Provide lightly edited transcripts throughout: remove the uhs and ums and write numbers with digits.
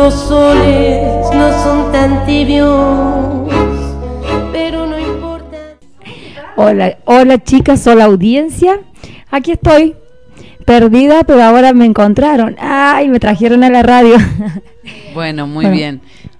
los soles no son tan tibios, pero no importa. Hola chicas, hola audiencia. Aquí estoy, perdida, pero ahora me encontraron. ¡Ay! Me trajeron a la radio. Bueno, muy bien.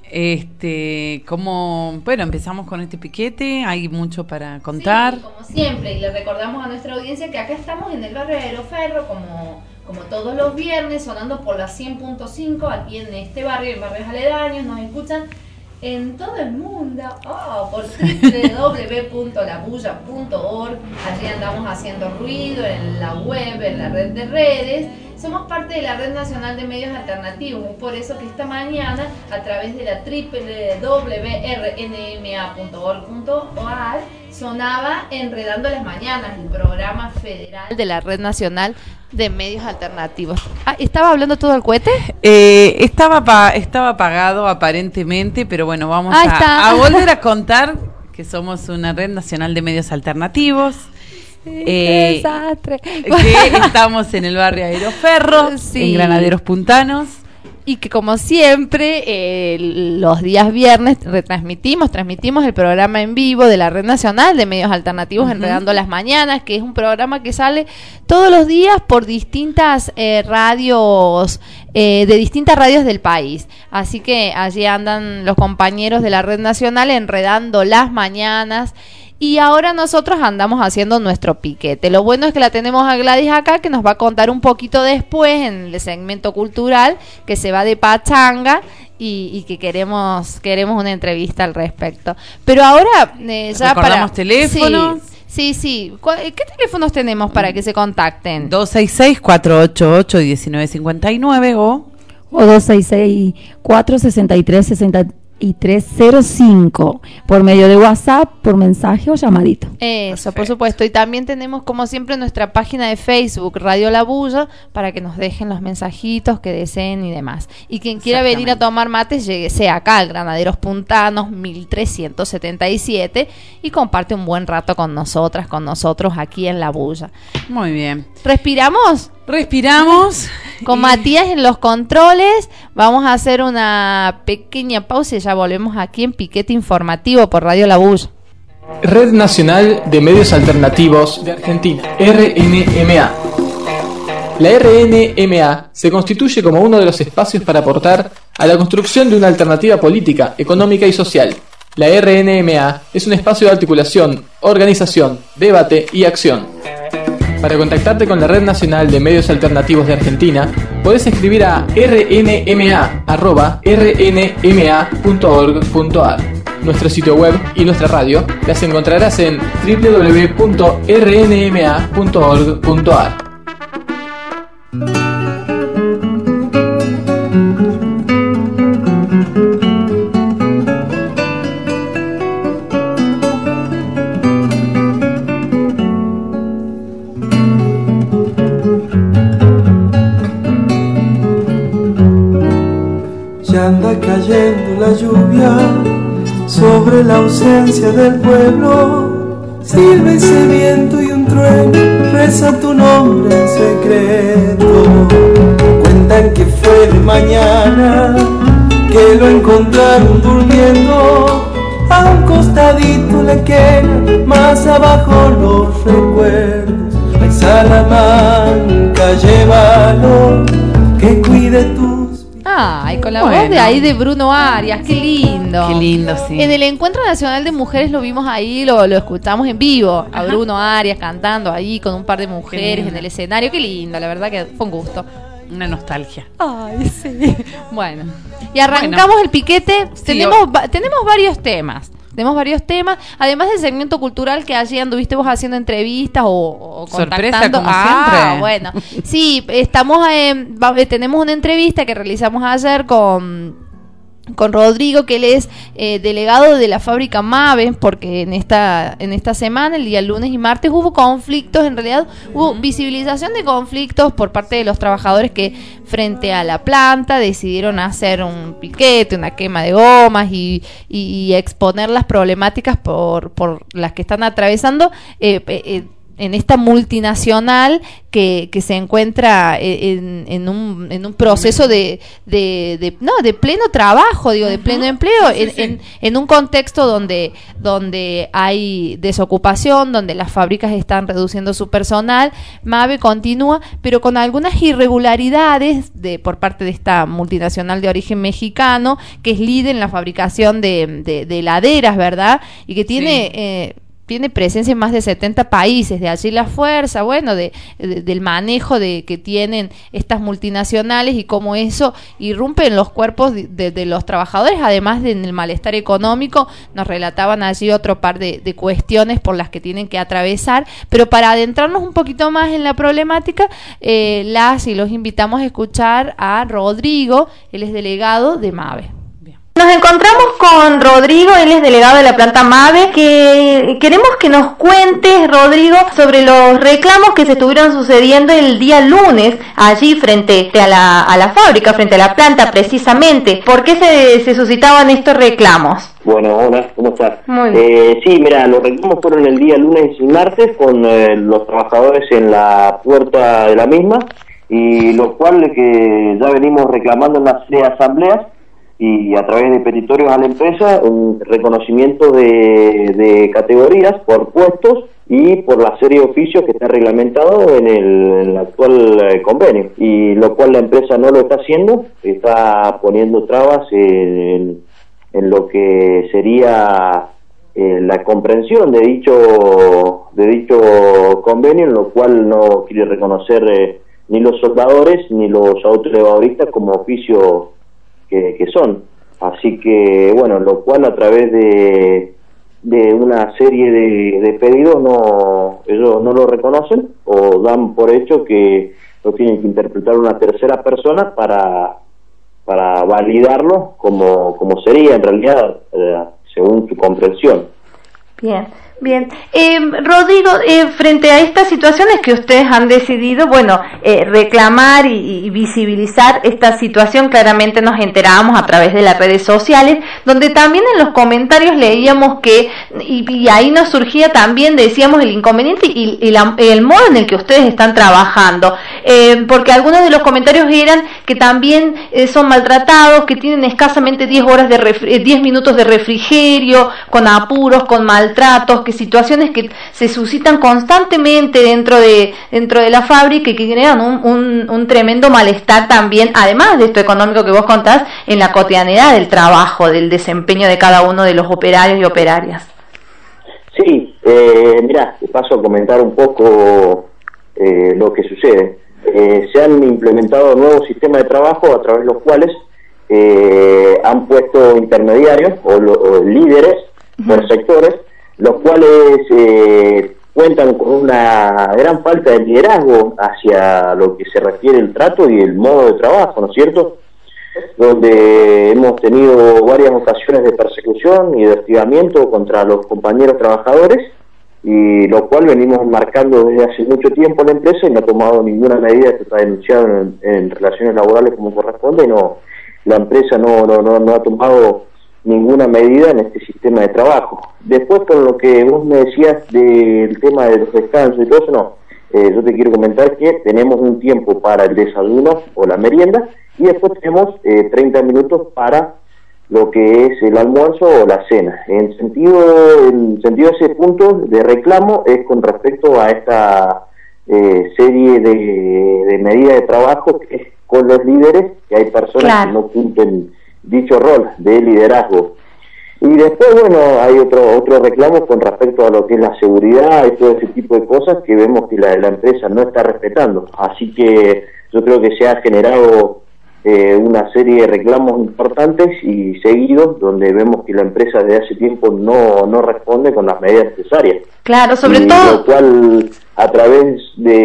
Empezamos con este piquete, hay mucho para contar. Sí, como siempre, y le recordamos a nuestra audiencia que acá estamos en el barrio de Aeroferro, como todos los viernes, sonando por la 100.5, aquí en este barrio, en barrios aledaños, nos escuchan en todo el mundo, por www.labulla.org. Allí andamos haciendo ruido en la web, en la red de redes. Somos parte de la Red Nacional de Medios Alternativos, es por eso que esta mañana, a través de la www.rnma.org.ar, sonaba Enredando las Mañanas, el programa federal de la Red Nacional de Medios Alternativos. ¿Estaba hablando todo el cohete? Estaba apagado aparentemente, pero bueno, vamos a volver a contar que somos una Red Nacional de Medios Alternativos. ¡Qué desastre! Que estamos en el barrio Aeroferro, sí, en Granaderos Puntanos. Y que como siempre, los días viernes transmitimos el programa en vivo de la Red Nacional de Medios Alternativos, Enredando las Mañanas, que es un programa que sale todos los días por distintas radios, de distintas radios del país. Así que allí andan los compañeros de la Red Nacional enredando las mañanas. Y ahora nosotros andamos haciendo nuestro piquete. Lo bueno es que la tenemos a Gladys acá, que nos va a contar un poquito después en el segmento cultural, que se va de pachanga y que queremos una entrevista al respecto. Pero ahora ya recordamos teléfonos. Sí. ¿Qué teléfonos tenemos para que se contacten? 266-488-1959 o 266-463-6305 por medio de WhatsApp, por mensaje o llamadito. Eso, perfecto. Por supuesto. Y también tenemos, como siempre, nuestra página de Facebook, Radio La Bulla, para que nos dejen los mensajitos que deseen y demás. Y quien quiera venir a tomar mates, lleguese acá al Granaderos Puntanos 1377 y comparte un buen rato con nosotros aquí en La Bulla. Muy bien. ¿Respiramos? Con Matías en los controles. Vamos a hacer una pequeña pausa y ya volvemos aquí en Piquete Informativo por Radio La Bulla. Red Nacional de Medios Alternativos de Argentina, RNMA. La RNMA se constituye como uno de los espacios para aportar a la construcción de una alternativa política, económica y social. La RNMA es un espacio de articulación, organización, debate y acción. Para contactarte con la Red Nacional de Medios Alternativos de Argentina, podés escribir a rnma@rnma.org.ar. Nuestro sitio web y nuestra radio las encontrarás en www.rnma.org.ar. Ya anda cayendo la lluvia sobre la ausencia del pueblo. Silba ese viento y un trueno reza tu nombre en secreto. Cuentan que fue de mañana que lo encontraron durmiendo. A un costadito la quena, más abajo los recuerdos. Ay, Salamanca, llévalo, que cuide tus... Ay, con la voz de ahí de Bruno Arias, qué lindo. Qué lindo, sí. En el Encuentro Nacional de Mujeres lo vimos ahí, lo escuchamos en vivo, a Bruno Arias cantando ahí con un par de mujeres en el escenario, qué lindo, la verdad que fue un gusto. Una nostalgia. Ay, sí. Bueno, y arrancamos el piquete. Sí, tenemos varios temas. Además del segmento cultural que allí anduviste vos haciendo entrevistas o sorpresa, contactando. Como siempre. Bueno, sí, tenemos una entrevista que realizamos ayer con Rodrigo, que él es delegado de la fábrica Mave, porque en esta semana, el día lunes y martes, hubo conflictos, en realidad hubo visibilización de conflictos por parte de los trabajadores que frente a la planta decidieron hacer un piquete, una quema de gomas y exponer las problemáticas por las que están atravesando en esta multinacional que se encuentra en un proceso de pleno trabajo, digo, de pleno empleo, en un contexto donde hay desocupación, donde las fábricas están reduciendo su personal. Mabe continúa, pero con algunas irregularidades por parte de esta multinacional de origen mexicano, que es líder en la fabricación de heladeras, ¿verdad? Y que tiene presencia en más de 70 países, de allí la fuerza, bueno, del manejo que tienen estas multinacionales y cómo eso irrumpe en los cuerpos de los trabajadores, además en el malestar económico. Nos relataban allí otro par de cuestiones por las que tienen que atravesar, pero para adentrarnos un poquito más en la problemática, los invitamos a escuchar a Rodrigo, él es delegado de MAVE. Nos encontramos con Rodrigo, él es delegado de la planta MAVE, que queremos que nos cuentes, Rodrigo, sobre los reclamos que se estuvieron sucediendo el día lunes allí frente a la fábrica, frente a la planta precisamente. ¿Por qué se suscitaban estos reclamos? Bueno, hola, ¿cómo estás? Muy bien. Sí, mira, los reclamos fueron el día lunes y martes con los trabajadores en la puerta de la misma, y lo cual que ya venimos reclamando en una serie de asambleas y a través de petitorios a la empresa, un reconocimiento de categorías por puestos y por la serie de oficios que está reglamentado en el actual convenio, y lo cual la empresa no lo está haciendo, está poniendo trabas en lo que sería la comprensión de dicho convenio, en lo cual no quiere reconocer ni los soldadores ni los autoelevadoristas como oficio que son. Así que, bueno, lo cual a través de una serie de pedidos ellos no lo reconocen, o dan por hecho que lo tienen que interpretar una tercera persona para validarlo como sería en realidad, según su comprensión. Bien. Rodrigo, frente a estas situaciones que ustedes han decidido, reclamar y visibilizar esta situación, claramente nos enterábamos a través de las redes sociales, donde también en los comentarios leíamos y ahí nos surgía también, decíamos, el inconveniente y el modo en el que ustedes están trabajando, porque algunos de los comentarios eran que también son maltratados, que tienen escasamente 10 minutos de refrigerio, con apuros, con maltratos, que situaciones que se suscitan constantemente dentro de la fábrica y que generan un tremendo malestar también, además de esto económico que vos contás, en la cotidianidad del trabajo, del desempeño de cada uno de los operarios y operarias. Sí, mirá, te paso a comentar un poco lo que sucede. Se han implementado nuevos sistemas de trabajo a través de los cuales han puesto intermediarios o líderes por sectores, los cuales cuentan con una gran falta de liderazgo hacia lo que se refiere el trato y el modo de trabajo, ¿no es cierto? Donde hemos tenido varias ocasiones de persecución y de hostigamiento contra los compañeros trabajadores, y lo cual venimos marcando desde hace mucho tiempo la empresa y no ha tomado ninguna medida. Esto está denunciado en relaciones laborales como corresponde, y la empresa no ha tomado ninguna medida en este sistema de trabajo. Después, con lo que vos me decías del tema de los descansos y todo eso, yo te quiero comentar que tenemos un tiempo para el desayuno o la merienda, y después tenemos 30 minutos para lo que es el almuerzo o la cena. En sentido de ese punto de reclamo es con respecto a esta serie de medidas de trabajo que es con los líderes, que hay personas que no cumplen dicho rol de liderazgo. Y después, hay otro reclamo con respecto a lo que es la seguridad y todo ese tipo de cosas que vemos que la empresa no está respetando. Así que yo creo que se ha generado una serie de reclamos importantes y seguidos, donde vemos que la empresa desde hace tiempo no responde con las medidas necesarias. Claro, sobre todo. Lo cual, a través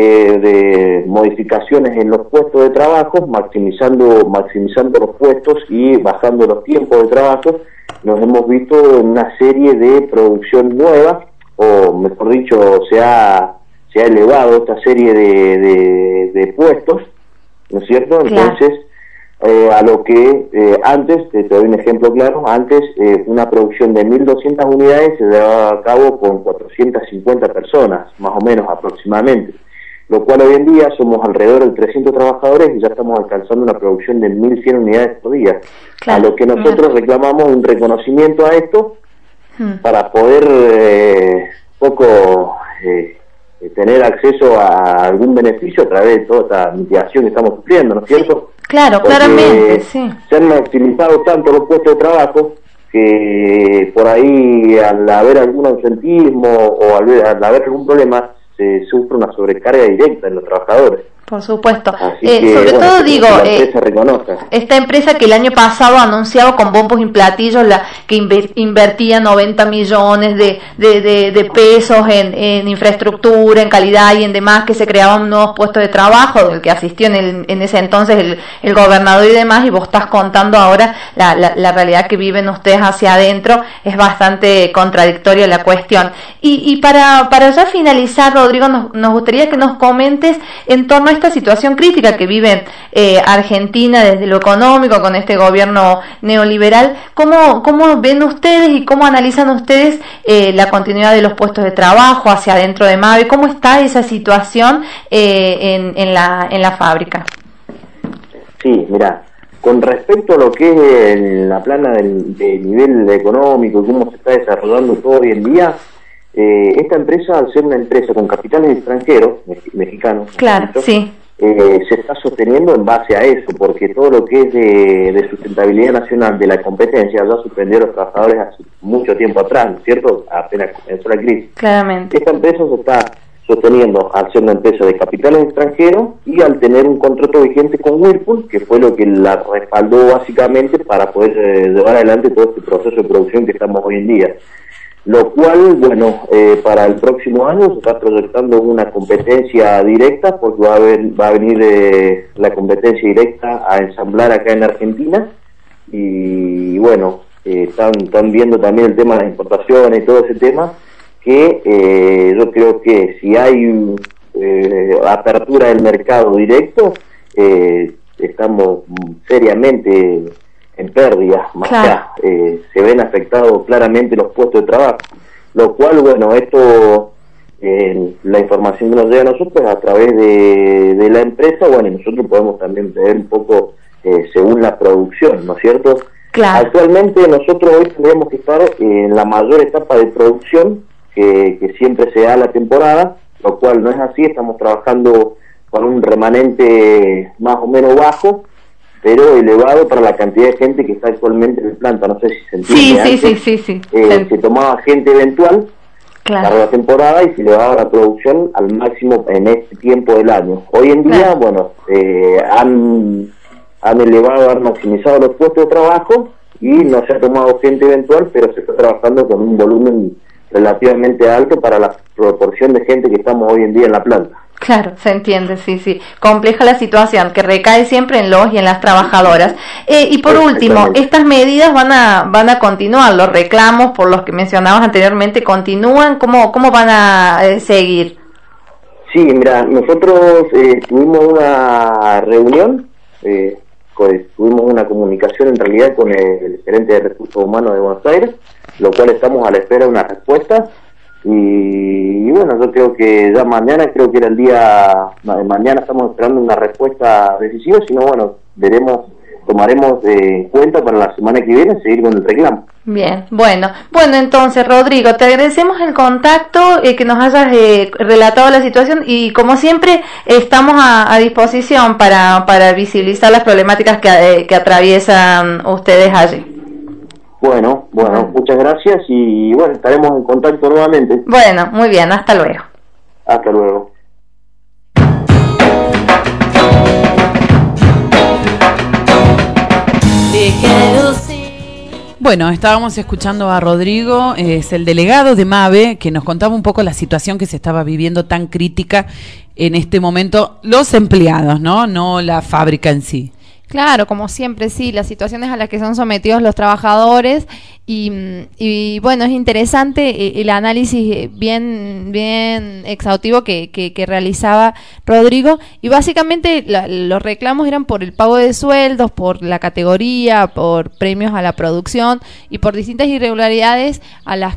de modificaciones en los puestos de trabajo, maximizando los puestos y bajando los tiempos de trabajo, nos hemos visto en una serie de producción nueva, o mejor dicho, se ha elevado esta serie de puestos, ¿no es cierto? Entonces, a lo que antes, te doy un ejemplo claro, antes una producción de 1.200 unidades se llevaba a cabo con 450 personas, más o menos aproximadamente, lo cual hoy en día somos alrededor de 300 trabajadores y ya estamos alcanzando una producción de 1.100 unidades por día, claro, a lo que nosotros reclamamos un reconocimiento a esto para poder tener acceso a algún beneficio a través de toda esta mitigación que estamos sufriendo, ¿no es cierto? Claro, porque claramente, sí. Se han optimizado tanto los puestos de trabajo que por ahí al haber algún ausentismo o al haber algún problema se sufre una sobrecarga directa en los trabajadores. Por supuesto. Que, sobre todo digo, esta empresa que el año pasado anunciaba con bombos y platillos que invertía 90 millones de pesos en infraestructura, en calidad y en demás, que se creaban nuevos puestos de trabajo, del que asistió en ese entonces el gobernador y demás, y vos estás contando ahora la realidad que viven ustedes hacia adentro, es bastante contradictoria la cuestión. Y para ya finalizar, Rodrigo, nos gustaría que nos comentes en torno a esta situación crítica que vive Argentina desde lo económico con este gobierno neoliberal. ¿Cómo ven ustedes y cómo analizan ustedes la continuidad de los puestos de trabajo hacia adentro de MAVE? ¿Cómo está esa situación en la fábrica? Sí, mira, con respecto a lo que es la plana del nivel económico y cómo se está desarrollando todo hoy en día, esta empresa, al ser una empresa con capitales extranjeros, mexicanos, claro, sí, se está sosteniendo en base a eso, porque todo lo que es de sustentabilidad nacional de la competencia ya suspendió a los trabajadores hace mucho tiempo atrás, ¿no es cierto? Apenas comenzó la crisis. Claramente. Esta empresa se está sosteniendo al ser una empresa de capitales extranjeros y al tener un contrato vigente con Whirlpool, que fue lo que la respaldó básicamente para poder llevar adelante todo este proceso de producción que estamos hoy en día. Lo cual, bueno, para el próximo año se está proyectando una competencia directa, porque va a venir la competencia directa a ensamblar acá en Argentina, y bueno, están viendo también el tema de las importaciones y todo ese tema, que yo creo que si hay apertura del mercado directo, estamos seriamente en pérdida, más claro. Se ven afectados claramente los puestos de trabajo, lo cual, bueno, esto, la información que nos llega a nosotros a través de la empresa, bueno, y nosotros podemos también ver un poco según la producción, ¿no es cierto? Claro. Actualmente nosotros hoy tendríamos que estar en la mayor etapa de producción que siempre se da a la temporada, lo cual no es así, estamos trabajando con un remanente más o menos bajo, pero elevado para la cantidad de gente que está actualmente en la planta. No sé si se entiende. Sí. Se tomaba gente eventual, claro, para la temporada, y se elevaba la producción al máximo en este tiempo del año. Hoy en día, claro, bueno, han elevado, han maximizado los puestos de trabajo y no se ha tomado gente eventual, pero se está trabajando con un volumen relativamente alto para la proporción de gente que estamos hoy en día en la planta. Claro, se entiende, sí. Compleja la situación, que recae siempre en los y en las trabajadoras. Y por último, estas medidas van a continuar, los reclamos por los que mencionabas anteriormente, ¿continúan? ¿Cómo van a seguir? Sí, mira, nosotros tuvimos una reunión, tuvimos una comunicación en realidad con el gerente de Recursos Humanos de Buenos Aires, lo cual estamos a la espera de una respuesta. Y bueno, yo creo que ya mañana, creo que era el día, mañana estamos esperando una respuesta decisiva, si no, bueno, tomaremos en cuenta para la semana que viene seguir con el reclamo. Bien, bueno, entonces, Rodrigo, te agradecemos el contacto, que nos hayas relatado la situación, y como siempre estamos a disposición para visibilizar las problemáticas que atraviesan ustedes allí. Bueno, muchas gracias y bueno, estaremos en contacto nuevamente. Bueno, muy bien, hasta luego. Hasta luego. Bueno, estábamos escuchando a Rodrigo, es el delegado de MAVE, que nos contaba un poco la situación que se estaba viviendo tan crítica en este momento, los empleados, no la fábrica en sí. Claro, como siempre, sí, las situaciones a las que son sometidos los trabajadores y bueno, es interesante el análisis bien exhaustivo que realizaba Rodrigo, y básicamente los reclamos eran por el pago de sueldos, por la categoría, por premios a la producción y por distintas irregularidades a las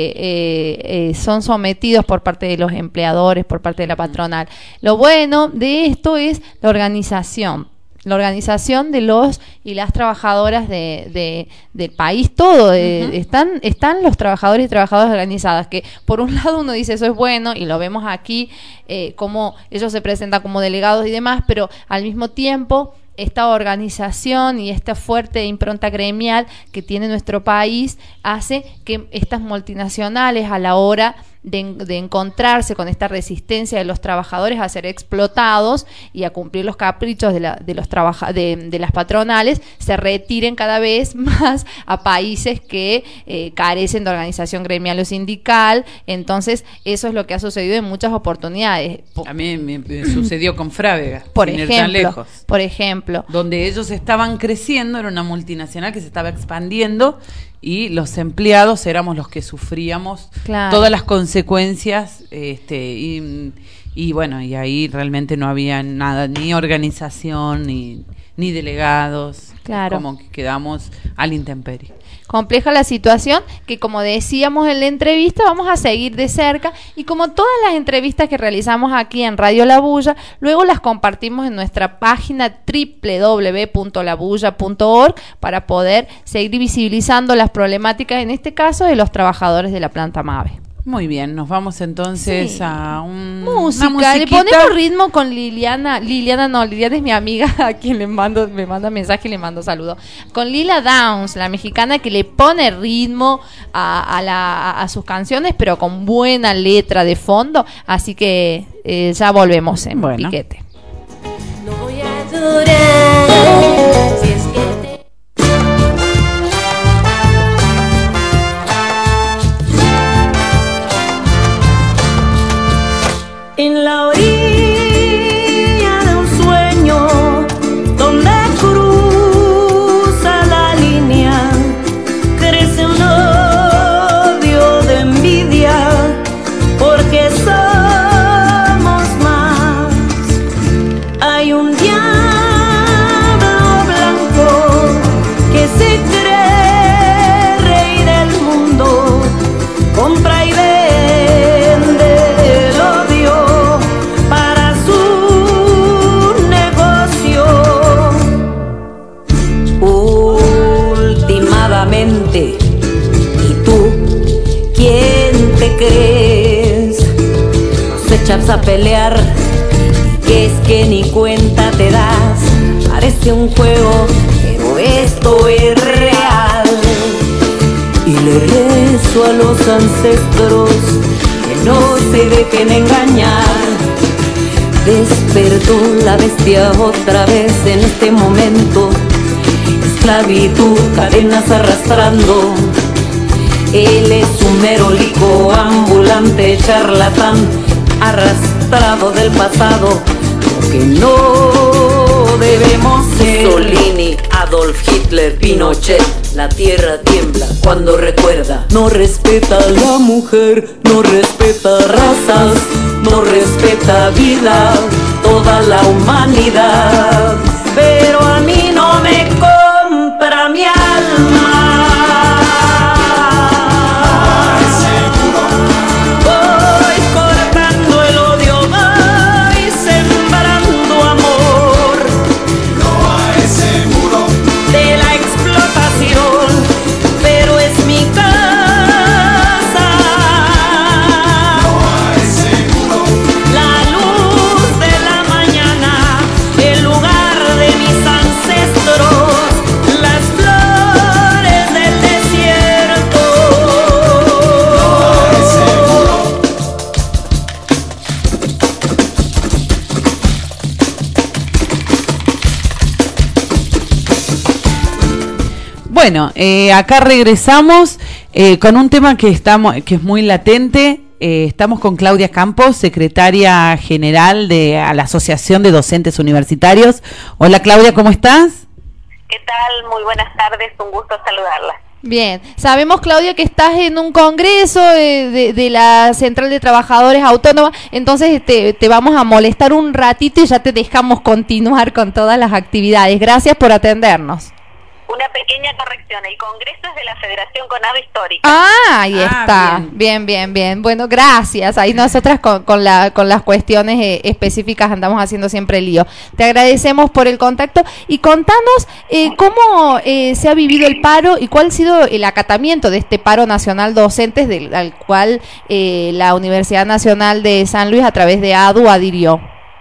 que son sometidos por parte de los empleadores, por parte de la patronal. Lo bueno de esto es la organización de los y las trabajadoras del país todo. Están los trabajadores y trabajadoras organizadas, que por un lado uno dice eso es bueno, y lo vemos aquí, como ellos se presentan como delegados y demás, pero al mismo tiempo esta organización y esta fuerte impronta gremial que tiene nuestro país hace que estas multinacionales, a la hora de encontrarse con esta resistencia de los trabajadores a ser explotados y a cumplir los caprichos de las patronales, se retiren cada vez más a países que carecen de organización gremial o sindical. Entonces eso es lo que ha sucedido en muchas oportunidades. A mí me sucedió con Frávega, por sin ir tan lejos. Por ejemplo, donde ellos estaban creciendo, era una multinacional que se estaba expandiendo, y los empleados éramos los que sufríamos todas las consecuencias, y bueno, y ahí realmente no había nada, ni organización, ni delegados, como que quedamos al intemperie. Compleja la situación, que como decíamos en la entrevista, vamos a seguir de cerca, y como todas las entrevistas que realizamos aquí en Radio La Bulla, luego las compartimos en nuestra página www.labulla.org para poder seguir visibilizando las problemáticas, en este caso de los trabajadores de la planta Mabe. Muy bien, nos vamos entonces a música. Le ponemos ritmo con Liliana. Liliana es mi amiga, a quien me manda mensaje y le mando saludos. Con Lila Downs, la mexicana, que le pone ritmo a sus canciones, pero con buena letra de fondo. Así que ya volvemos en Piquete. No voy a llorar si es que en la orilla de un sueño donde cruza la línea, crece un odio de envidia porque somos más. Hay un diablo blanco que se cree rey del mundo, compra y ¿y tú quién te crees? Nos echas a pelear, que es que ni cuenta te das. Parece un juego, pero esto es real. Y le rezo a los ancestros que no se dejen engañar. Despertó la bestia otra vez en este momento. Esclavitud, cadenas arrastrando. Él es un merolico ambulante, charlatán, arrastrado del pasado, lo que no debemos ser. Mussolini, Adolf Hitler, Pinochet, la tierra tiembla cuando recuerda. No respeta a la mujer, no respeta razas, no respeta vida, toda la humanidad. Pero a mí no me compra mi alma. Voy cortando el odio, voy sembrando amor. No a ese muro de la explotación, pero es mi casa. No a ese muro, la luz de la mañana, el lugar de mis ancestros, las flores del desierto. Bueno, acá regresamos con un tema que es muy latente, Estamos con Claudia Campos, secretaria general de la Asociación de Docentes Universitarios. Hola Claudia, ¿cómo estás? ¿Qué tal? Muy buenas tardes, un gusto saludarla. Bien, sabemos Claudia que estás en un congreso de la Central de Trabajadores Autónoma, entonces te vamos a molestar un ratito y ya te dejamos continuar con todas las actividades. Gracias por atendernos. Una pequeña corrección, el congreso es de la Federación Conado Histórica. Ah, ahí está. Bien. Bueno, gracias. Ahí nosotras con las cuestiones específicas andamos haciendo siempre lío. Te agradecemos por el contacto y contanos cómo se ha vivido el paro y cuál ha sido el acatamiento de este paro nacional docentes al cual la Universidad Nacional de San Luis a través de ADU adhirió.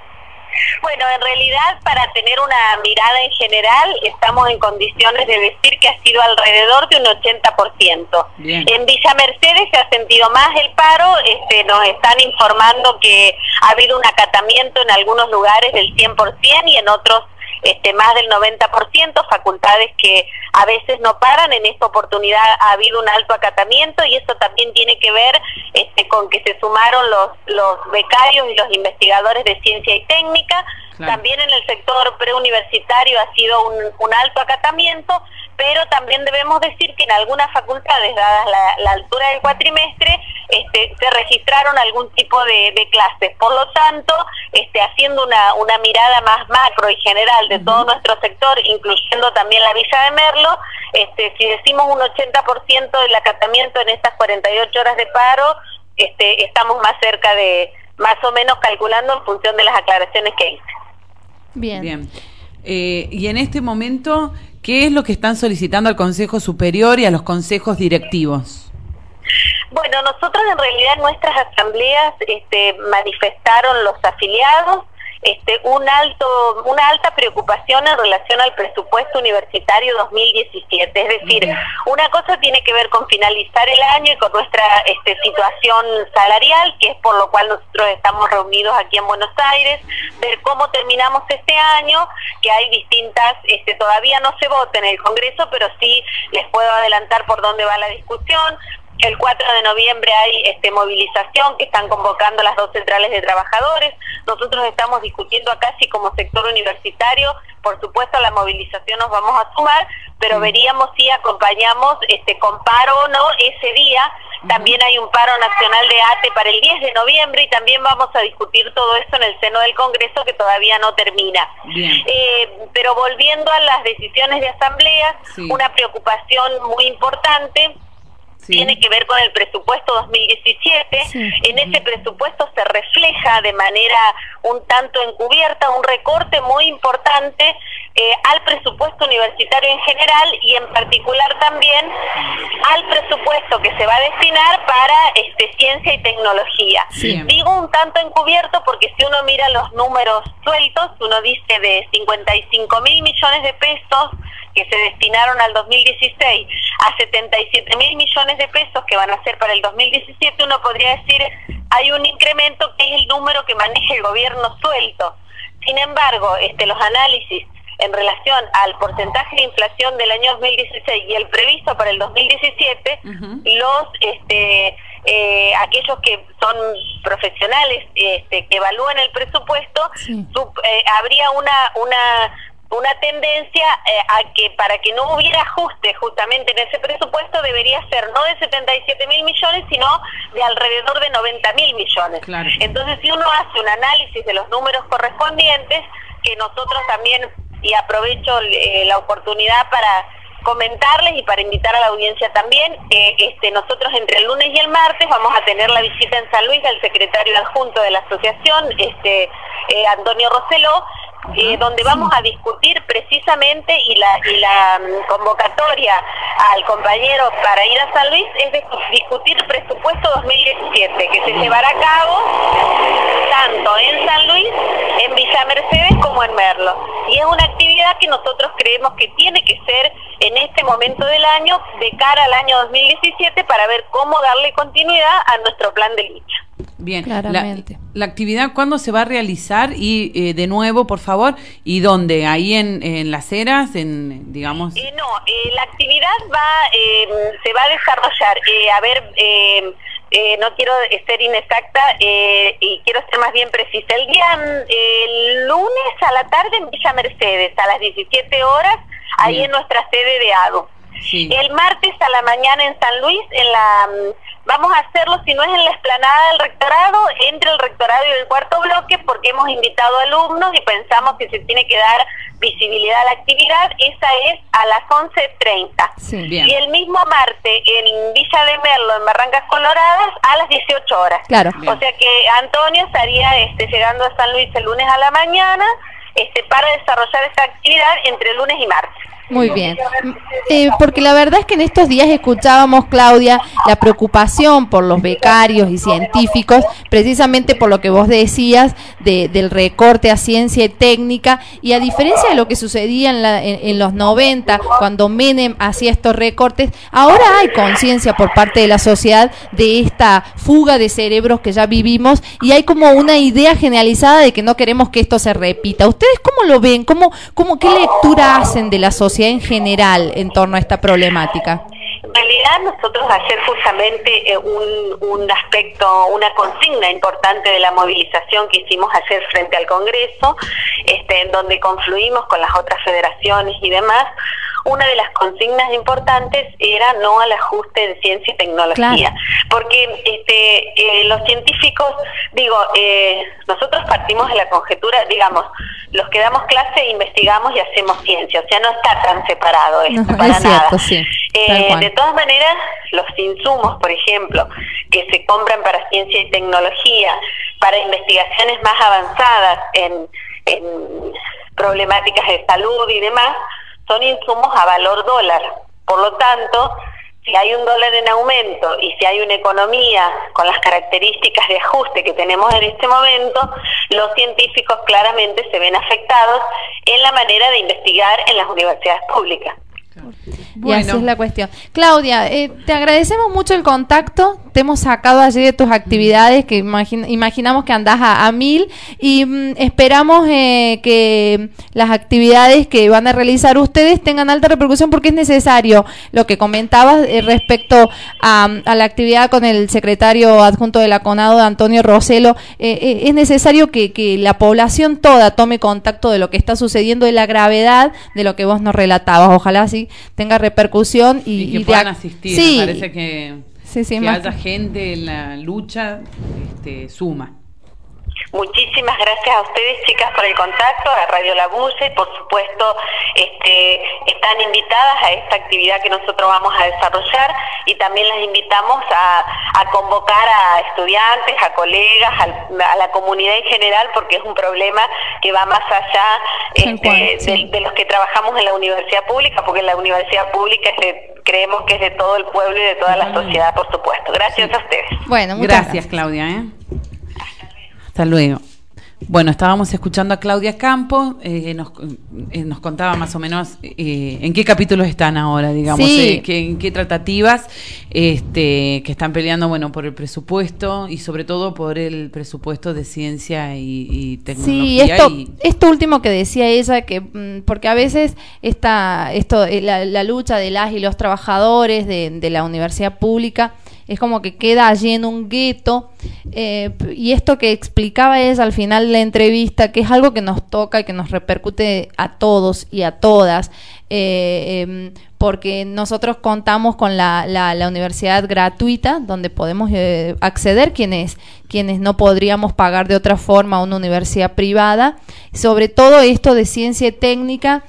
Bueno, en realidad, para tener una mirada en general, estamos en condiciones de decir que ha sido alrededor de un 80%. Bien. En Villa Mercedes se ha sentido más el paro, nos están informando que ha habido un acatamiento en algunos lugares del 100% y en otros más del 90%, facultades que a veces no paran. En esta oportunidad ha habido un alto acatamiento y eso también tiene que ver con que se sumaron los becarios y los investigadores de ciencia y técnica. Claro. También en el sector preuniversitario ha sido un alto acatamiento, pero también debemos decir que en algunas facultades, dadas la altura del cuatrimestre, se registraron algún tipo de clases. Por lo tanto, haciendo una mirada más macro y general de todo nuestro sector, incluyendo también la Villa de Merlo, si decimos un 80% del acatamiento en estas 48 horas de paro, estamos más cerca de, más o menos calculando en función de las aclaraciones que hice. Bien. Y en este momento, ¿qué es lo que están solicitando al Consejo Superior y a los consejos directivos? Bueno, nosotros en realidad en nuestras asambleas manifestaron los afiliados una alta preocupación en relación al presupuesto universitario 2017. Es decir, una cosa tiene que ver con finalizar el año y con nuestra situación salarial, que es por lo cual nosotros estamos reunidos aquí en Buenos Aires, ver cómo terminamos este año, que hay distintas, todavía no se vota en el Congreso, pero sí les puedo adelantar por dónde va la discusión. El 4 de noviembre hay movilización que están convocando las dos centrales de trabajadores. Nosotros estamos discutiendo acá si como sector universitario, por supuesto, a la movilización nos vamos a sumar, pero veríamos si acompañamos con paro o no ese día. También hay un paro nacional de ATE para el 10 de noviembre y también vamos a discutir todo eso en el seno del Congreso, que todavía no termina. Pero volviendo a las decisiones de asambleas, una preocupación muy importante tiene que ver con el presupuesto 2017. En ese presupuesto se refleja de manera un tanto encubierta un recorte muy importante al presupuesto universitario en general y en particular también al presupuesto que se va a destinar para ciencia y tecnología. Digo un tanto encubierto porque si uno mira los números sueltos, uno dice de 55.000 millones de pesos que se destinaron al 2016 a 77.000 millones de pesos que van a ser para el 2017, uno podría decir hay un incremento que es el número que maneja el gobierno suelto. Sin embargo, los análisis en relación al porcentaje de inflación del año 2016 y el previsto para el 2017, aquellos que son profesionales que evalúan el presupuesto, habría una tendencia a que para que no hubiera ajuste justamente en ese presupuesto debería ser no de 77.000 millones, sino de alrededor de 90.000 millones. Claro. Entonces, si uno hace un análisis de los números correspondientes, que nosotros también, y aprovecho la oportunidad para comentarles y para invitar a la audiencia también, nosotros entre el lunes y el martes vamos a tener la visita en San Luis del secretario adjunto de la asociación, Antonio Roseló, donde vamos a discutir precisamente y la convocatoria al compañero para ir a San Luis es de discutir presupuesto 2017 que se llevará a cabo tanto en San Luis, en Villa Mercedes como en Merlo, y es una actividad que nosotros creemos que tiene que ser en este momento del año de cara al año 2017 para ver cómo darle continuidad a nuestro plan de lucha. Bien, la actividad, ¿cuándo se va a realizar? Y de nuevo, por favor, ¿y dónde? ¿Ahí en Las Heras? Digamos. No, la actividad se va a desarrollar, no quiero ser inexacta y quiero ser más bien precisa. El lunes a la tarde en Villa Mercedes, a las 17 horas, ahí en nuestra sede de ADU. Sí. El martes a la mañana en San Luis, vamos a hacerlo, si no es en la explanada del rectorado, entre el rectorado y el cuarto bloque, porque hemos invitado alumnos y pensamos que se tiene que dar visibilidad a la actividad. Esa es a las 11:30. Sí, y el mismo martes en Villa de Merlo, en Barrancas Coloradas, a las 18 horas. Claro. O sea que Antonio estaría llegando a San Luis el lunes a la mañana para desarrollar esta actividad entre lunes y martes. Muy bien, porque la verdad es que en estos días escuchábamos, Claudia, la preocupación por los becarios y científicos, precisamente por lo que vos decías del recorte a ciencia y técnica, y a diferencia de lo que sucedía en los 90, cuando Menem hacía estos recortes, ahora hay conciencia por parte de la sociedad de esta fuga de cerebros que ya vivimos, y hay como una idea generalizada de que no queremos que esto se repita. ¿Ustedes cómo lo ven? ¿Qué lectura hacen de la sociedad en general en torno a esta problemática? En realidad nosotros ayer justamente un aspecto, una consigna importante de la movilización que hicimos ayer frente al Congreso, en donde confluimos con las otras federaciones y demás. Una de las consignas importantes era no al ajuste de ciencia y tecnología, claro. Porque los científicos, nosotros partimos de la conjetura, digamos, los que damos clase investigamos y hacemos ciencia, o sea, no está tan separado esto, no, para nada. Cierto, sí. De todas maneras, los insumos, por ejemplo, que se compran para ciencia y tecnología, para investigaciones más avanzadas en problemáticas de salud y demás, son insumos a valor dólar. Por lo tanto, si hay un dólar en aumento y si hay una economía con las características de ajuste que tenemos en este momento, los científicos claramente se ven afectados en la manera de investigar en las universidades públicas. Bueno. Y así es la cuestión. Claudia, te agradecemos mucho el contacto. Te hemos sacado allí de tus actividades, que imaginamos que andás a 1000, y esperamos que las actividades que van a realizar ustedes tengan alta repercusión, porque es necesario lo que comentabas respecto a la actividad con el secretario adjunto de la CONADO, Antonio Roselo. Es necesario que la población toda tome contacto de lo que está sucediendo, de la gravedad de lo que vos nos relatabas. Ojalá sí tenga repercusión y que puedan asistir. Sí, me parece que haya gente en la lucha suma. Muchísimas gracias a ustedes, chicas, por el contacto, a Radio La Bulla, y por supuesto están invitadas a esta actividad que nosotros vamos a desarrollar, y también las invitamos a convocar a estudiantes, a colegas, a la comunidad en general, porque es un problema que va más allá de los que trabajamos en la universidad pública, porque la universidad pública creemos que es de todo el pueblo y de toda la sociedad, por supuesto. Gracias a ustedes. Bueno, gracias, Claudia. Hasta luego. Bueno, estábamos escuchando a Claudia Campos, nos contaba más o menos en qué capítulos están ahora, digamos, sí. En qué tratativas que están peleando, por el presupuesto, y sobre todo por el presupuesto de ciencia y tecnología. Sí, esto último que decía ella, que porque a veces la lucha de las y los trabajadores de la universidad pública es como que queda allí en un gueto, y esto que explicaba ella al final de la entrevista, que es algo que nos toca y que nos repercute a todos y a todas, porque nosotros contamos con la universidad gratuita, donde podemos acceder quienes no podríamos pagar de otra forma a una universidad privada. Sobre todo esto de ciencia y técnica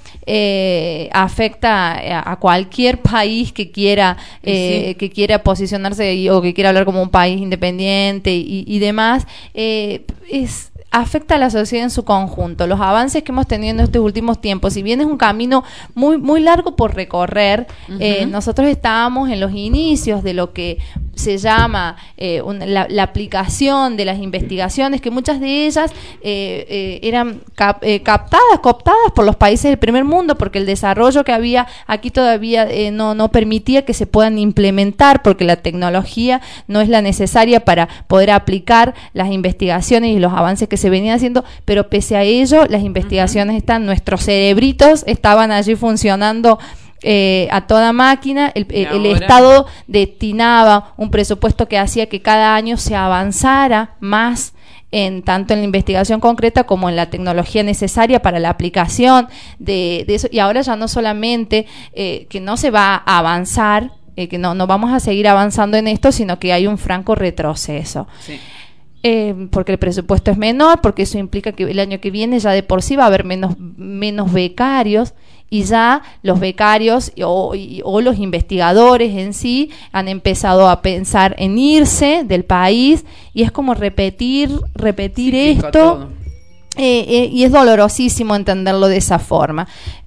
afecta a cualquier país que quiera posicionarse o que quiera hablar como un país independiente y demás. Afecta a la sociedad en su conjunto. Los avances que hemos tenido en estos últimos tiempos, si bien es un camino muy, muy largo por recorrer, nosotros estábamos en los inicios de lo que se llama la aplicación de las investigaciones, que muchas de ellas eran cooptadas por los países del primer mundo, porque el desarrollo que había aquí todavía no permitía que se puedan implementar, porque la tecnología no es la necesaria para poder aplicar las investigaciones y los avances que se venían haciendo, pero pese a ello las investigaciones nuestros cerebritos estaban allí funcionando a toda máquina. El Estado destinaba un presupuesto que hacía que cada año se avanzara más tanto en la investigación concreta como en la tecnología necesaria para la aplicación de eso. Y ahora ya no solamente que no se va a avanzar, que no vamos a seguir avanzando en esto, sino que hay un franco retroceso. Sí. Porque el presupuesto es menor, porque eso implica que el año que viene ya de por sí va a haber menos becarios, y ya los becarios o los investigadores en sí han empezado a pensar en irse del país, y es como repetir esto. Todo. Y es dolorosísimo entenderlo de esa forma.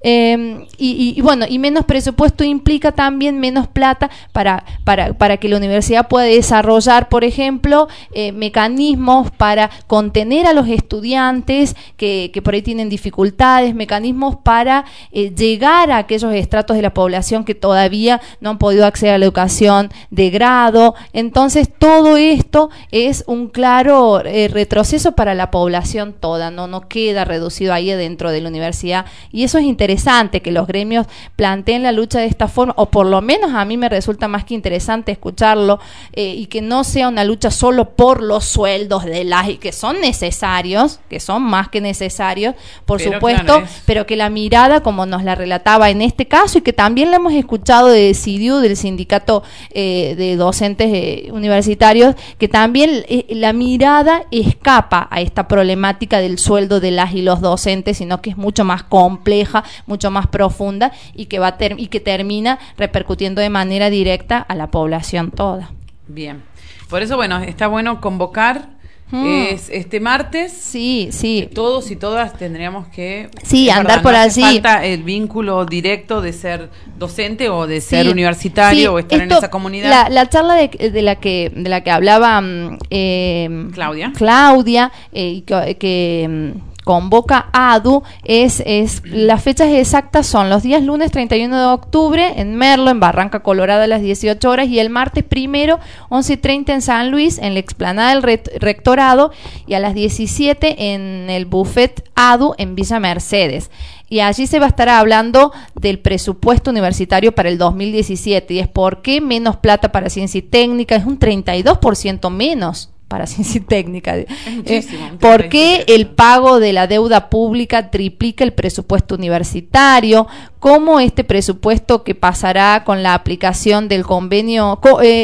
Bueno, y menos presupuesto implica también menos plata para que la universidad pueda desarrollar, por ejemplo, mecanismos para contener a los estudiantes que por ahí tienen dificultades, mecanismos para llegar a aquellos estratos de la población que todavía no han podido acceder a la educación de grado. Entonces, todo esto es un claro retroceso para la población toda. No queda reducido ahí dentro de la universidad, y eso es interesante que los gremios planteen la lucha de esta forma, o por lo menos a mí me resulta más que interesante escucharlo, y que no sea una lucha solo por los sueldos que son necesarios, que son más que necesarios, por supuesto, claro, pero que la mirada, como nos la relataba en este caso, y que también la hemos escuchado de CIDIU, del sindicato de docentes universitarios, que también la mirada escapa a esta problemática del sueldo de las y los docentes, sino que es mucho más compleja, mucho más profunda, y que termina repercutiendo de manera directa a la población toda. Bien, por eso, bueno, está bueno convocar. Es este martes. Sí. Todos y todas tendríamos que andar por allí. Falta el vínculo directo de ser docente o de ser universitario o estar en esa comunidad. La charla de la que hablaba Claudia, que convoca ADU, las fechas exactas son los días lunes 31 de octubre en Merlo, en Barranca Colorada, a las 18 horas, y el martes 1, 11:30 en San Luis, en la explanada del rectorado, y a las 17 en el buffet ADU en Villa Mercedes. Y allí se va a estar hablando del presupuesto universitario para el 2017, y es por qué menos plata para ciencia y técnica, es un 32% menos para ciencia y técnica. ¿Por qué el pago de la deuda pública triplica el presupuesto universitario? ¿Cómo este presupuesto que pasará con la aplicación del convenio?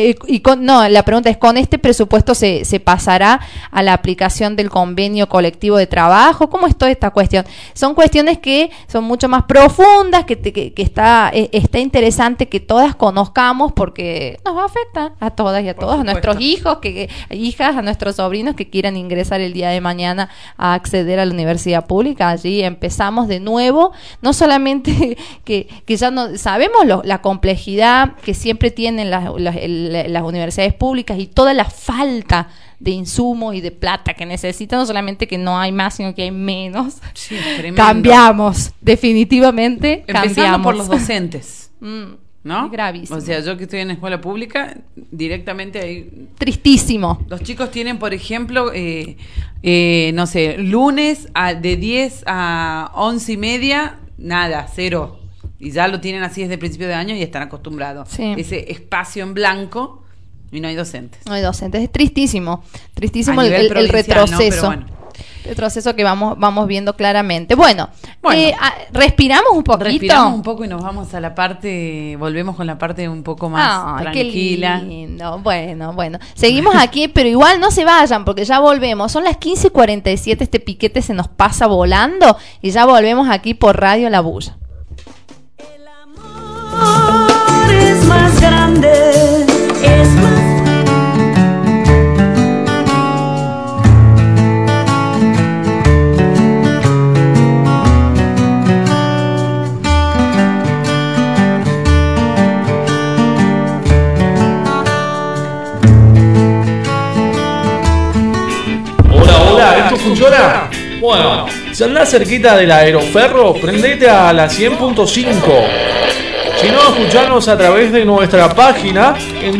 La pregunta es, ¿con este presupuesto se pasará a la aplicación del convenio colectivo de trabajo? ¿Cómo es toda esta cuestión? Son cuestiones que son mucho más profundas, que está interesante que todas conozcamos, porque nos afecta a todas y a todos, a nuestros hijos, hijas, a nuestros sobrinos que quieran ingresar el día de mañana a acceder a la universidad pública. Allí empezamos de nuevo, no solamente que ya no sabemos la complejidad que siempre tienen las universidades públicas y toda la falta de insumos y de plata que necesitan, no solamente que no hay más, sino que hay menos. Sí, cambiamos, definitivamente empezando por los docentes. ¿No? Gravísimo. O sea, yo que estoy en escuela pública, directamente ahí... Tristísimo. Los chicos tienen, por ejemplo, no sé, lunes de 10 a 11:30, nada, 0. Y ya lo tienen así desde el principio de año y están acostumbrados. Sí. Ese espacio en blanco, y no hay docentes. No hay docentes, es tristísimo el retroceso. ¿No? Pero bueno. Retroceso que vamos viendo claramente. Bueno, respiramos un poquito. Respiramos un poco y nos vamos a la parte, volvemos con la parte un poco más tranquila. Qué lindo. Bueno. Seguimos aquí, pero igual no se vayan porque ya volvemos. Son las 15:47, este piquete se nos pasa volando y ya volvemos aquí por Radio La Bulla. El amor es más grande, es más... ¿Esto funciona? Bueno, si andás cerquita del aeroferro, prendete a la 100.5. Si no, escuchanos a través de nuestra página en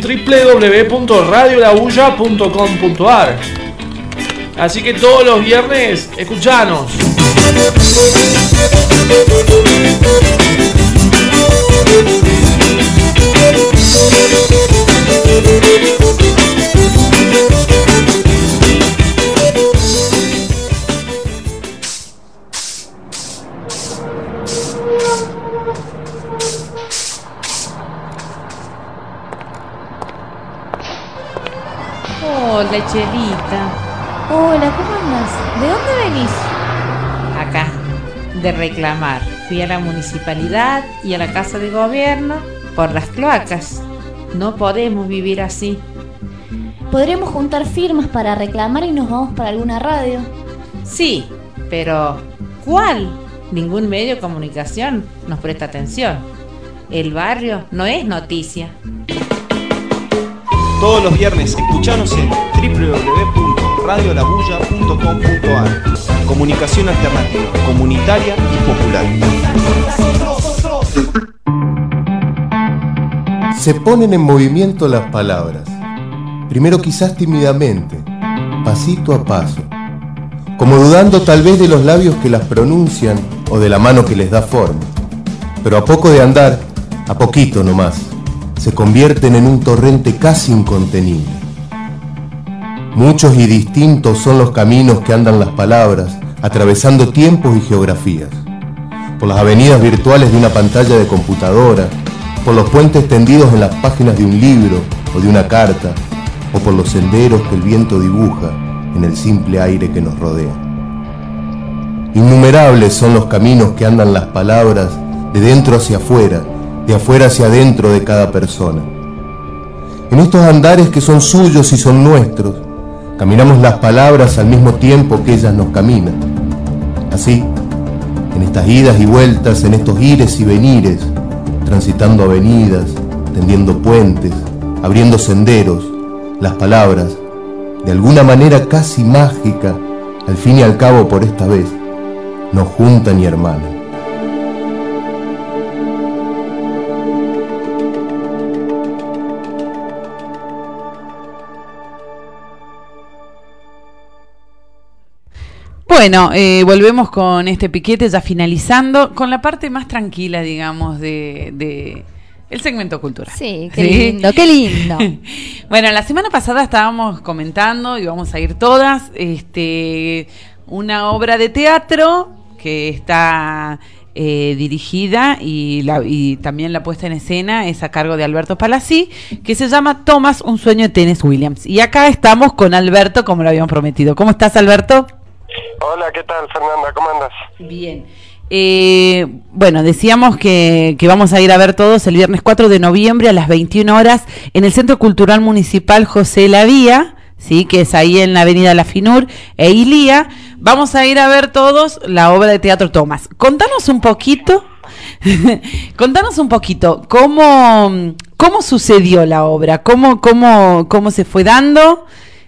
www.radiolabulla.com.ar. Así que todos los viernes, escuchanos. Hola, Chelita. Hola, ¿cómo andas? ¿De dónde venís? Acá, de reclamar. Fui a la municipalidad y a la casa de gobierno por las cloacas. No podemos vivir así. Podremos juntar firmas para reclamar y nos vamos para alguna radio. Sí, pero ¿cuál? Ningún medio de comunicación nos presta atención. El barrio no es noticia. Todos los viernes escuchanos en www.radiolabulla.com.ar. Comunicación alternativa, comunitaria y popular. Se ponen en movimiento las palabras. Primero quizás tímidamente, pasito a paso, como dudando tal vez de los labios que las pronuncian o de la mano que les da forma. Pero a poco de andar, a poquito nomás, se convierten en un torrente casi incontenible. Muchos y distintos son los caminos que andan las palabras, atravesando tiempos y geografías. Por las avenidas virtuales de una pantalla de computadora, por los puentes tendidos en las páginas de un libro o de una carta, o por los senderos que el viento dibuja en el simple aire que nos rodea. Innumerables son los caminos que andan las palabras de dentro hacia afuera, de afuera hacia adentro de cada persona. En estos andares que son suyos y son nuestros, caminamos las palabras al mismo tiempo que ellas nos caminan. Así, en estas idas y vueltas, en estos ires y venires, transitando avenidas, tendiendo puentes, abriendo senderos, las palabras, de alguna manera casi mágica, al fin y al cabo por esta vez, nos juntan y hermanan. Bueno, volvemos con este piquete ya finalizando, con la parte más tranquila, digamos, de el segmento cultural. Sí, qué lindo, qué lindo. Bueno, la semana pasada estábamos comentando, y vamos a ir todas, una obra de teatro que está dirigida y también la puesta en escena es a cargo de Alberto Palazzi, que se llama Thomas, un sueño de Tennessee Williams. Y acá estamos con Alberto, como lo habíamos prometido. ¿Cómo estás, Alberto? Hola, ¿qué tal, Fernanda? ¿Cómo andas? Bien. Bueno, decíamos que vamos a ir a ver todos el viernes 4 de noviembre a las 21 horas en el Centro Cultural Municipal José Lavía, ¿sí? Que es ahí en la avenida La Finur e Ilía. Vamos a ir a ver todos la obra de teatro Thomas. Contanos un poquito cómo sucedió la obra, cómo se fue dando,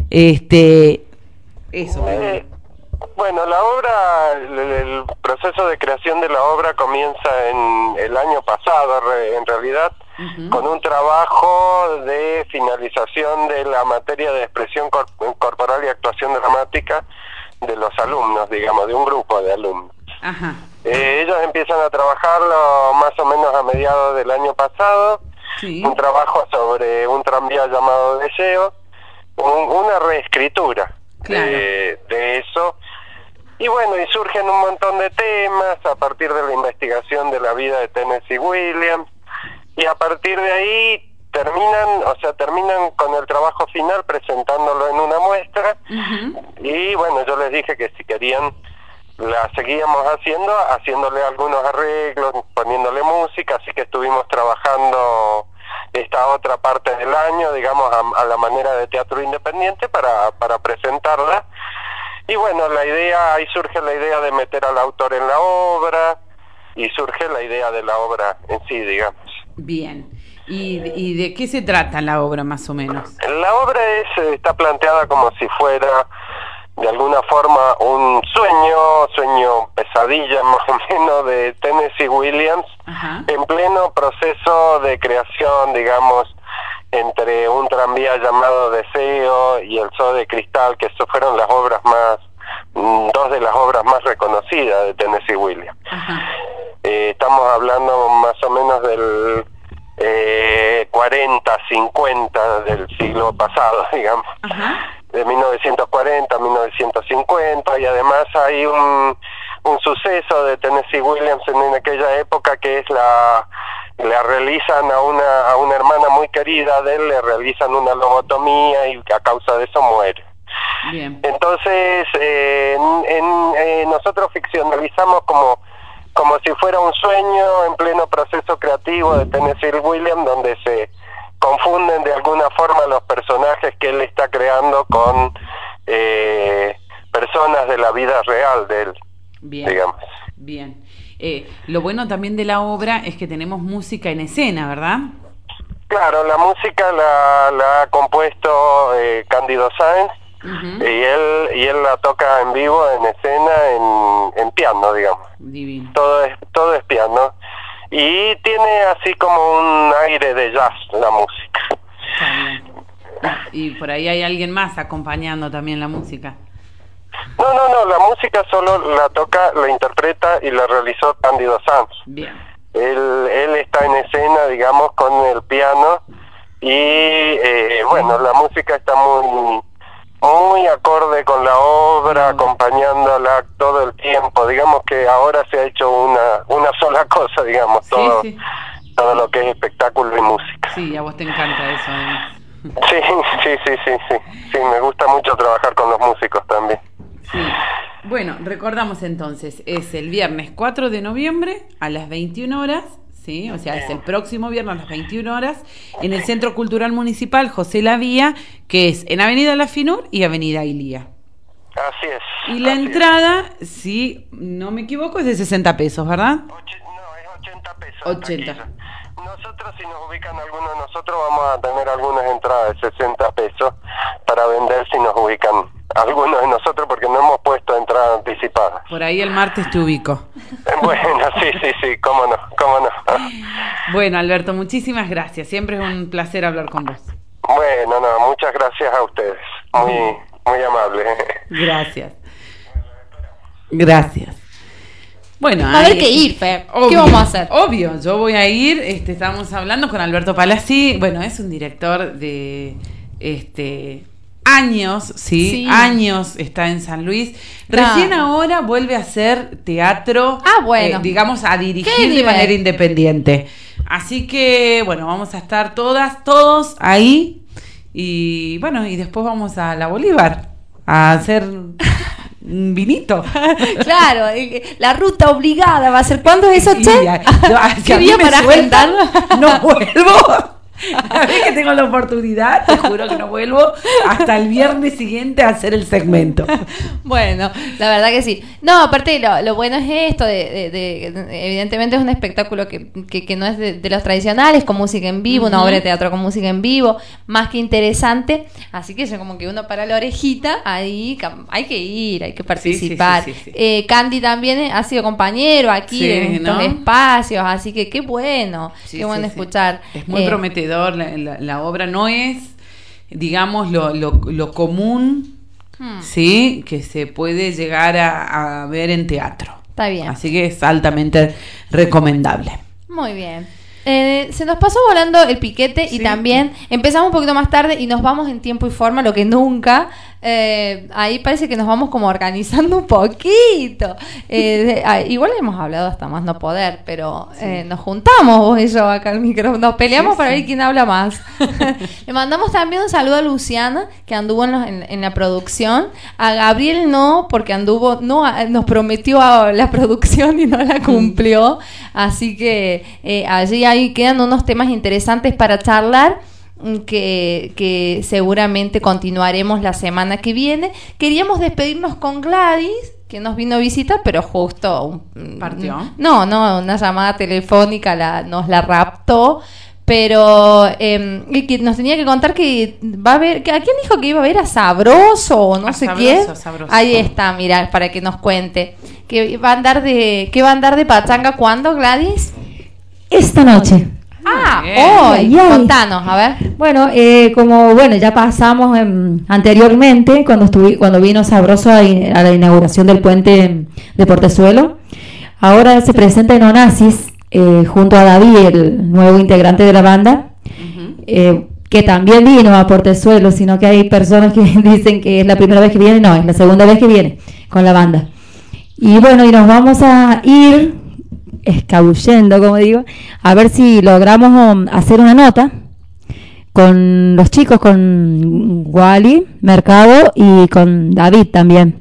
eso. Bueno, la obra, el proceso de creación de la obra comienza en el año pasado, en realidad, con un trabajo de finalización de la materia de expresión corporal y actuación dramática de los alumnos, digamos, de un grupo de alumnos. Ajá. Ellos empiezan a trabajarlo más o menos a mediados del año pasado, sí. Un trabajo sobre un tranvía llamado Deseo, una reescritura, claro, de eso. Y bueno, y surgen un montón de temas a partir de la investigación de la vida de Tennessee Williams, y a partir de ahí terminan con el trabajo final presentándolo en una muestra, y bueno, yo les dije que si querían la seguíamos haciéndole algunos arreglos, poniéndole música, así que estuvimos trabajando esta otra parte del año, digamos, a la manera de teatro independiente para presentarla. Y bueno, ahí surge la idea de meter al autor en la obra, y surge la idea de la obra en sí, digamos. Bien. ¿Y de qué se trata la obra, más o menos? La obra está planteada como si fuera, de alguna forma, un sueño pesadilla, más o menos, de Tennessee Williams, en pleno proceso de creación, digamos, entre un tranvía llamado Deseo y el Zoo de Cristal, que eso fueron las obras dos de las obras más reconocidas de Tennessee Williams. Estamos hablando más o menos del 40-50 del siglo pasado, digamos, de 1940 a 1950, y además hay un suceso de Tennessee Williams en aquella época, que es le realizan a una hermana muy querida de él, le realizan una lobotomía y a causa de eso muere. Bien. Entonces, nosotros ficcionalizamos como si fuera un sueño en pleno proceso creativo de Tennessee Williams, donde se confunden de alguna forma los personajes que él está creando con personas de la vida real de él, bien, digamos. Bien. Lo bueno también de la obra es que tenemos música en escena, ¿verdad? Claro, la música la ha compuesto Cándido Sáenz, y él la toca en vivo, en escena, en piano, digamos. Divino. Todo es piano. Y tiene así como un aire de jazz la música. Está bien. Y por ahí hay alguien más acompañando también la música. No, la música solo la interpreta y la realizó Cándido Sáenz. Bien. Él está en escena, digamos, con el piano y bueno, la música está muy acorde con la obra, acompañándola todo el tiempo. Digamos que ahora se ha hecho una sola cosa, digamos, todo lo que es espectáculo y música. Sí, a vos te encanta eso, además. Sí, me gusta mucho trabajar con los músicos también. Sí. Bueno, recordamos entonces, es el viernes 4 de noviembre a las 21 horas, ¿sí? O sea, es el próximo viernes a las 21 horas en el Centro Cultural Municipal José Lavía, que es en Avenida La Finur y Avenida Ilía. Así es. Y la entrada, si no me equivoco, es de 60 pesos, ¿verdad? No, es 80 pesos. 80. Nosotros, si nos ubican algunos de nosotros, vamos a tener algunas entradas de 60 pesos para vender si nos ubican algunos de nosotros, porque no hemos puesto entrada anticipada. Por ahí el martes te ubico. Bueno, sí, cómo no. Bueno, Alberto, muchísimas gracias. Siempre es un placer hablar con vos. Bueno, muchas gracias a ustedes. Muy amable. Gracias. Bueno, va a haber que ir, Fer. Obvio, ¿qué vamos a hacer? Obvio, yo voy a ir. Estamos hablando con Alberto Palazzi. Bueno, es un director de años, sí, años está en San Luis. Recién ahora vuelve a hacer teatro, bueno, digamos, a dirigir de manera independiente. Así que, bueno, vamos a estar todos ahí. Y bueno, y después vamos a la Bolívar a hacer un vinito. Claro, la ruta obligada va a ser. ¿Cuándo es eso, Che? ¿Qué día para agendar? No vuelvo. A ver que tengo la oportunidad, te juro que no vuelvo hasta el viernes siguiente a hacer el segmento. Bueno, la verdad que sí. No, aparte lo bueno es esto, evidentemente es un espectáculo que no es de los tradicionales, con música en vivo, una obra de teatro con música en vivo, más que interesante. Así que es como que uno para la orejita, ahí hay que ir, hay que participar. Sí. Candy también ha sido compañero aquí en estos espacios, así que qué bueno, qué bueno escuchar. Es muy prometedor. La obra no es, digamos, lo común, ¿sí? Que se puede llegar a ver en teatro. Está bien. Así que es altamente recomendable. Muy bien. Se nos pasó volando el piquete y también empezamos un poquito más tarde y nos vamos en tiempo y forma, lo que nunca. Ahí parece que nos vamos como organizando un poquito. Igual hemos hablado hasta más no poder, pero nos juntamos vos y yo acá al micrófono, nos peleamos para ver quién habla más. Le mandamos también un saludo a Luciana, que anduvo en la producción. A Gabriel no, porque nos prometió la producción y no la cumplió. Así que allí ahí quedan unos temas interesantes para charlar, que seguramente continuaremos la semana que viene. Queríamos despedirnos con Gladys, que nos vino a visitar, pero justo partió. No, una llamada telefónica nos la raptó, pero que nos tenía que contar que va a haber, ¿a quién dijo que iba a ver? A Sabroso o no sé quién. Ahí está, mira, para que nos cuente. ¿Qué va a andar de pachanga cuándo, Gladys? Esta noche. Hoy, contanos, a ver. Bueno, ya pasamos anteriormente cuando vino Sabroso a la inauguración del puente de Portezuelo. Ahora se presenta en Onassis junto a David, el nuevo integrante de la banda, que también vino a Portezuelo, sino que hay personas que dicen que es la primera vez que viene. No, es la segunda vez que viene con la banda. Y bueno, y nos vamos a ir escabullendo, como digo, a ver si logramos hacer una nota con los chicos, con Wally Mercado y con David también.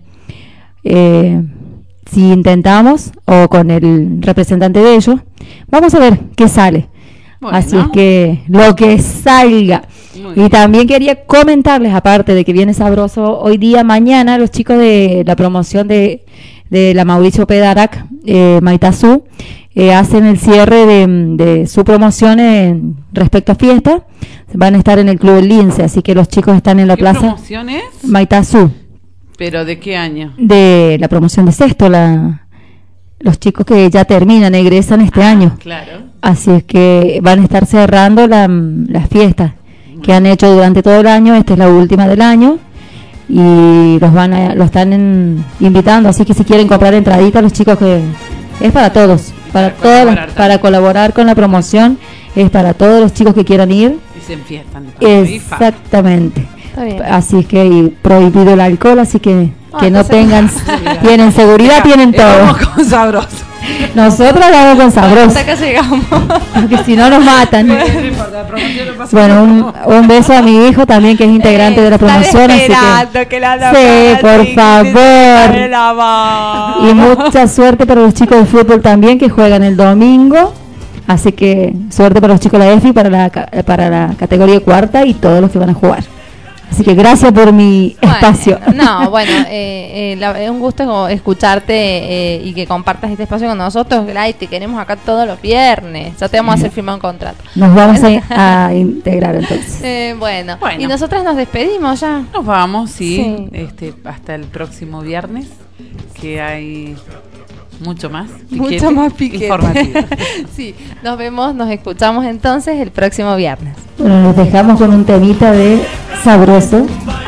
Si intentamos, o con el representante de ellos, vamos a ver qué sale. Bueno. Así es que lo que salga. Y también quería comentarles, aparte de que viene sabroso, hoy día, mañana, los chicos de la promoción de la Mauricio Pedarac, Maitazú, hacen el cierre de su promoción respecto a fiesta. Van a estar en el Club El Lince, así que los chicos están en la plaza. ¿Qué promoción es? Maitazú. ¿Pero de qué año? De la promoción de sexto, los chicos que ya terminan, egresan este año. Claro. Así es que van a estar cerrando las fiestas que han hecho durante todo el año. Esta es la última del año y los están invitando, así que si quieren comprar entraditas, los chicos, que es para todos, para colaborar con la promoción, es para todos los chicos que quieran ir. Y se enfiestan. Exactamente. Así es que prohibido el alcohol, así que no tengan, tienen seguridad, tienen todo. Vamos con sabroso. Nosotros vamos con sabroso. Hasta que llegamos. Porque si no nos matan. Bueno, un beso a mi hijo también, que es integrante de la promoción. Así que sí, por favor. Y mucha suerte para los chicos de fútbol también, que juegan el domingo. Así que suerte para los chicos de la EFI, para la categoría cuarta y todos los que van a jugar. Así que gracias por mi espacio. Es un gusto escucharte y que compartas este espacio con nosotros, Glay. Te queremos acá todos los viernes. Ya te vamos a hacer firmar un contrato. Nos vamos a integrar entonces. Bueno, y nosotras nos despedimos ya. Nos vamos, sí. Hasta el próximo viernes, que hay mucho más piquete informativo. Sí, nos vemos, nos escuchamos entonces el próximo viernes. Bueno, nos dejamos con un temita de sabroso.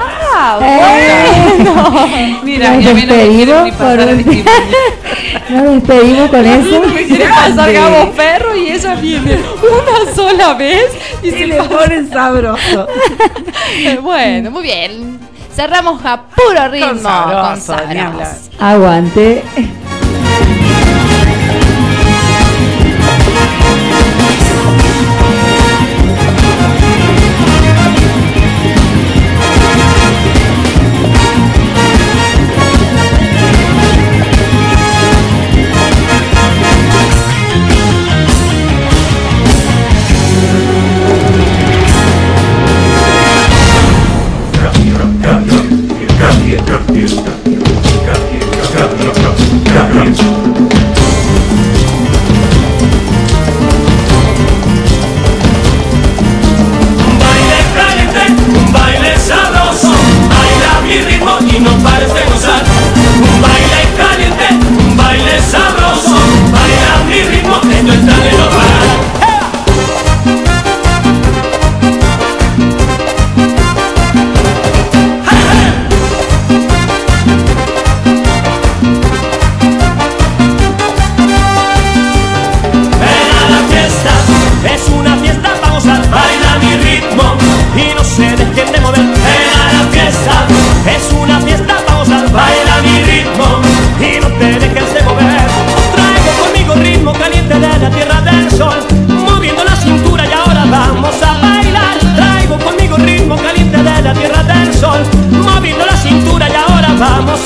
Bueno. Mira, nos despedimos con eso. Me quiere pasar Gabo Ferro y ella viene una sola vez y se le ponen sabroso. Bueno, muy bien. Cerramos a puro ritmo con sabroso. Aguante. Vamos